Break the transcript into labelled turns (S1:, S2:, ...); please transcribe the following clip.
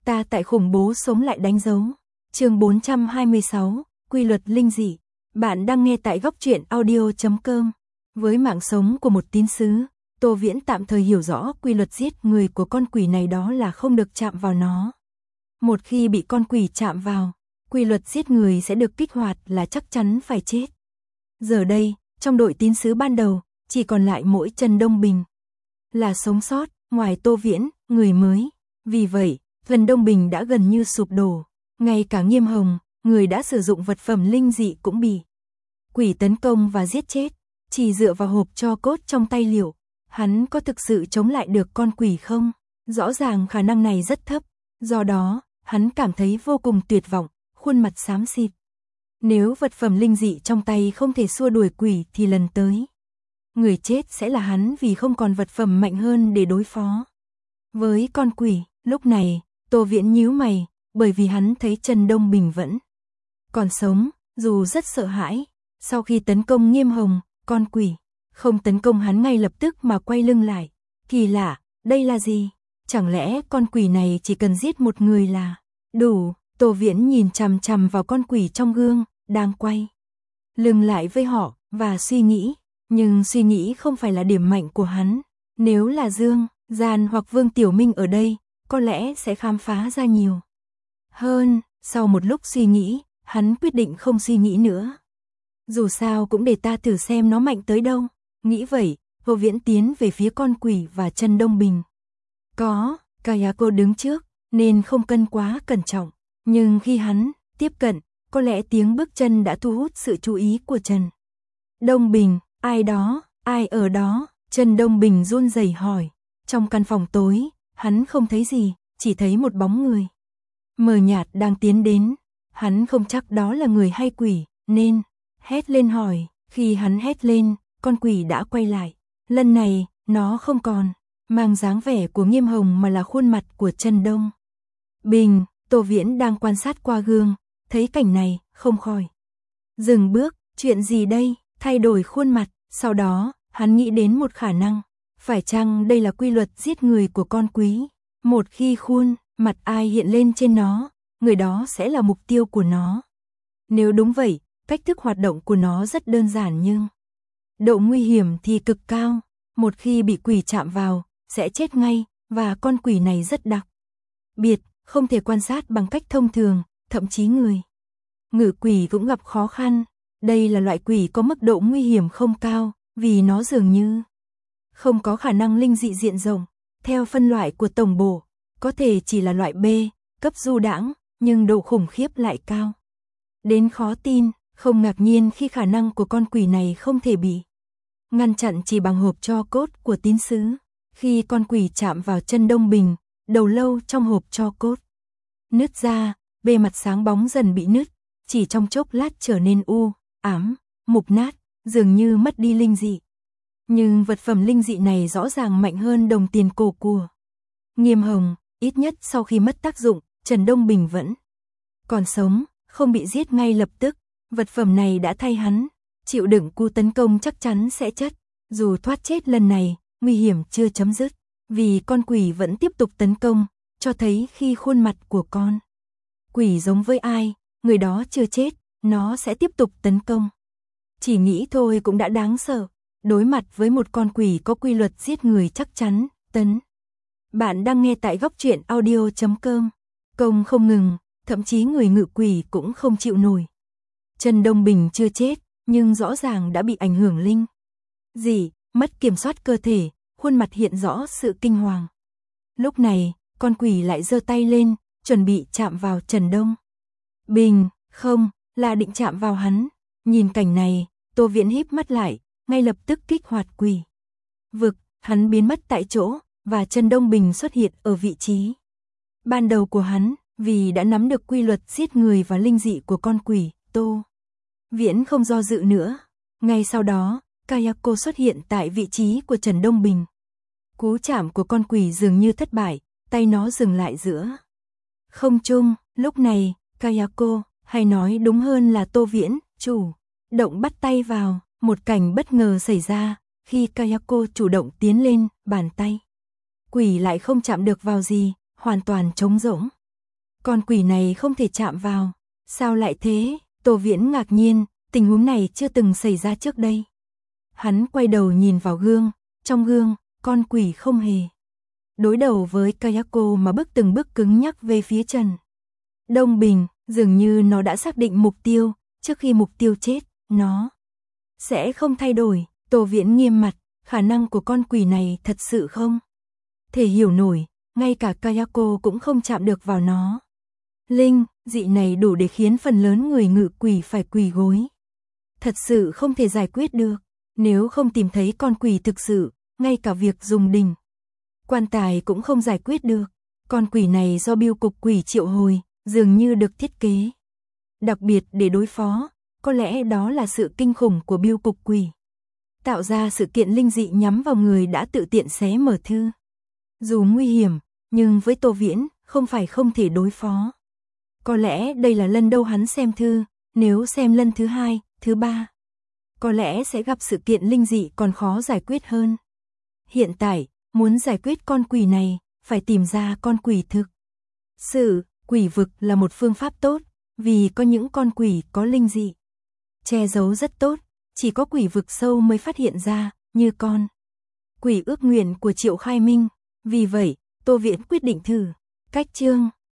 S1: Ta tại khủng bố sống lại đánh dấu. Chương 426, quy luật linh dị. Bạn đang nghe tại góc truyện audio.com. Với mạng sống của một tín sứ, Tô Viễn tạm thời hiểu rõ quy luật giết người của con quỷ này, đó là không được chạm vào nó. Một khi bị con quỷ chạm vào, quy luật giết người sẽ được kích hoạt, là chắc chắn phải chết. Giờ đây, trong đội tín sứ ban đầu, chỉ còn lại mỗi Trần Đông Bình là sống sót, ngoài Tô Viễn, người mới. Vì vậy, Trần Đông Bình đã gần như sụp đổ. Ngay cả Nghiêm Hồng, người đã sử dụng vật phẩm linh dị, cũng bị quỷ tấn công và giết chết. Chỉ dựa vào hộp tro cốt trong tay Liệu, hắn có thực sự chống lại được con quỷ không? Rõ ràng khả năng này rất thấp. Do đó, hắn cảm thấy vô cùng tuyệt vọng, khuôn mặt xám xịt. Nếu vật phẩm linh dị trong tay không thể xua đuổi quỷ thì lần tới, người chết sẽ là hắn, vì không còn vật phẩm mạnh hơn để đối phó với con quỷ. Lúc này, Tô Viễn nhíu mày, bởi vì hắn thấy Trần Đông Bình vẫn còn sống, dù rất sợ hãi. Sau khi tấn công Nghiêm Hồng, con quỷ không tấn công hắn ngay lập tức mà quay lưng lại. Kỳ lạ, đây là gì? Chẳng lẽ con quỷ này chỉ cần giết một người là đủ? Tô Viễn nhìn chằm chằm vào con quỷ trong gương, đang quay lưng lại với họ, và suy nghĩ. Nhưng suy nghĩ không phải là điểm mạnh của hắn. Nếu là Dương, Gian hoặc Vương Tiểu Minh ở đây, có lẽ sẽ khám phá ra nhiều hơn. Sau một lúc suy nghĩ, hắn quyết định không suy nghĩ nữa. Dù sao cũng để ta thử xem nó mạnh tới đâu. Nghĩ vậy, Tô Viễn tiến về phía con quỷ và Trần Đông Bình. Có Kayako đứng trước, nên không cần quá cẩn trọng. Nhưng khi hắn tiếp cận, có lẽ tiếng bước chân đã thu hút sự chú ý của Trần Đông Bình. Ai đó, ai ở đó? Trần Đông Bình run rẩy hỏi. Trong căn phòng tối, hắn không thấy gì, chỉ thấy một bóng người mờ nhạt đang tiến đến. Hắn không chắc đó là người hay quỷ, nên hét lên hỏi. Khi hắn hét lên, con quỷ đã quay lại. Lần này, nó không còn mang dáng vẻ của Nghiêm Hồng mà là khuôn mặt của Trần Đông Bình. Tô Viễn đang quan sát qua gương, thấy cảnh này, không khỏi dừng bước. Chuyện gì đây? Thay đổi khuôn mặt. Sau đó, hắn nghĩ đến một khả năng. Phải chăng đây là quy luật giết người của con quỷ? Một khi khuôn mặt ai hiện lên trên nó, người đó sẽ là mục tiêu của nó. Nếu đúng vậy, cách thức hoạt động của nó rất đơn giản, nhưng độ nguy hiểm thì cực cao. Một khi bị quỷ chạm vào, sẽ chết ngay, và con quỷ này rất đặc biệt, không thể quan sát bằng cách thông thường, thậm chí người ngự quỷ cũng gặp khó khăn. Đây là loại quỷ có mức độ nguy hiểm không cao, vì nó dường như không có khả năng linh dị diện rộng. Theo phân loại của tổng bộ, có thể chỉ là loại B, cấp du đãng, nhưng độ khủng khiếp lại cao đến khó tin. Không ngạc nhiên khi khả năng của con quỷ này không thể bị ngăn chặn chỉ bằng hộp tro cốt của tín sứ. Khi con quỷ chạm vào Trần Đông Bình, đầu lâu trong hộp tro cốt nứt ra, bề mặt sáng bóng dần bị nứt, chỉ trong chốc lát trở nên u ám, mục nát, dường như mất đi linh dị. Nhưng vật phẩm linh dị này rõ ràng mạnh hơn đồng tiền cổ của Nghiêm Hồng. Ít nhất sau khi mất tác dụng, Trần Đông Bình vẫn còn sống, không bị giết ngay lập tức. Vật phẩm này đã thay hắn chịu đựng cú tấn công chắc chắn sẽ chết. Dù thoát chết lần này, nguy hiểm chưa chấm dứt, vì con quỷ vẫn tiếp tục tấn công, cho thấy khi khuôn mặt của con quỷ giống với ai, người đó chưa chết, nó sẽ tiếp tục tấn công. Chỉ nghĩ thôi cũng đã đáng sợ. Đối mặt với một con quỷ có quy luật giết người chắc chắn, Bạn đang nghe tại góc truyện audio.com. Công không ngừng, thậm chí người ngự quỷ cũng không chịu nổi. Trần Đông Bình chưa chết, nhưng rõ ràng đã bị ảnh hưởng linh dị, mất kiểm soát cơ thể, khuôn mặt hiện rõ sự kinh hoàng. Lúc này, con quỷ lại giơ tay lên, chuẩn bị chạm vào Trần Đông Bình. Không, là định chạm vào hắn. Nhìn cảnh này, Tô Viễn híp mắt lại, ngay lập tức kích hoạt quỷ vực. Hắn biến mất tại chỗ, và Trần Đông Bình xuất hiện ở vị trí ban đầu của hắn. Vì đã nắm được quy luật giết người và linh dị của con quỷ, Tô Viễn không do dự nữa. Ngay sau đó, Kayako xuất hiện tại vị trí của Trần Đông Bình. Cú chạm của con quỷ dường như thất bại, tay nó dừng lại giữa không trung. Lúc này, Kayako, hay nói đúng hơn là Tô Viễn, chủ động bắt tay vào. Một cảnh bất ngờ xảy ra, khi Kayako chủ động tiến lên, bàn tay quỷ lại không chạm được vào gì, hoàn toàn trống rỗng. Con quỷ này không thể chạm vào. Sao lại thế? Tô Viễn ngạc nhiên, tình huống này chưa từng xảy ra trước đây. Hắn quay đầu nhìn vào gương, trong gương, con quỷ không hề đối đầu với Kayako mà bước từng bước cứng nhắc về phía Trần Đông Bình, dường như nó đã xác định mục tiêu, trước khi mục tiêu chết, nó sẽ không thay đổi. Tô Viễn nghiêm mặt, khả năng của con quỷ này thật sự không thể hiểu nổi, ngay cả Kayako cũng không chạm được vào nó. Linh dị này đủ để khiến phần lớn người ngự quỷ phải quỳ gối. Thật sự không thể giải quyết được, nếu không tìm thấy con quỷ thực sự, ngay cả việc dùng đình quan tài cũng không giải quyết được. Con quỷ này do bưu cục quỷ triệu hồi, dường như được thiết kế đặc biệt để đối phó, có lẽ đó là sự kinh khủng của bưu cục quỷ. Tạo ra sự kiện linh dị nhắm vào người đã tự tiện xé mở thư. Dù nguy hiểm, nhưng với Tô Viễn, không phải không thể đối phó. Có lẽ đây là lần đầu hắn xem thư, nếu xem lần thứ 2, thứ 3, có lẽ sẽ gặp sự kiện linh dị còn khó giải quyết hơn. Hiện tại, muốn giải quyết con quỷ này, phải tìm ra con quỷ thực sự. Quỷ vực là một phương pháp tốt, vì có những con quỷ có linh dị che giấu rất tốt, chỉ có quỷ vực sâu mới phát hiện ra, như con quỷ ước nguyện của Triệu Khai Minh. Vì vậy, Tô Viễn quyết định thử cách chương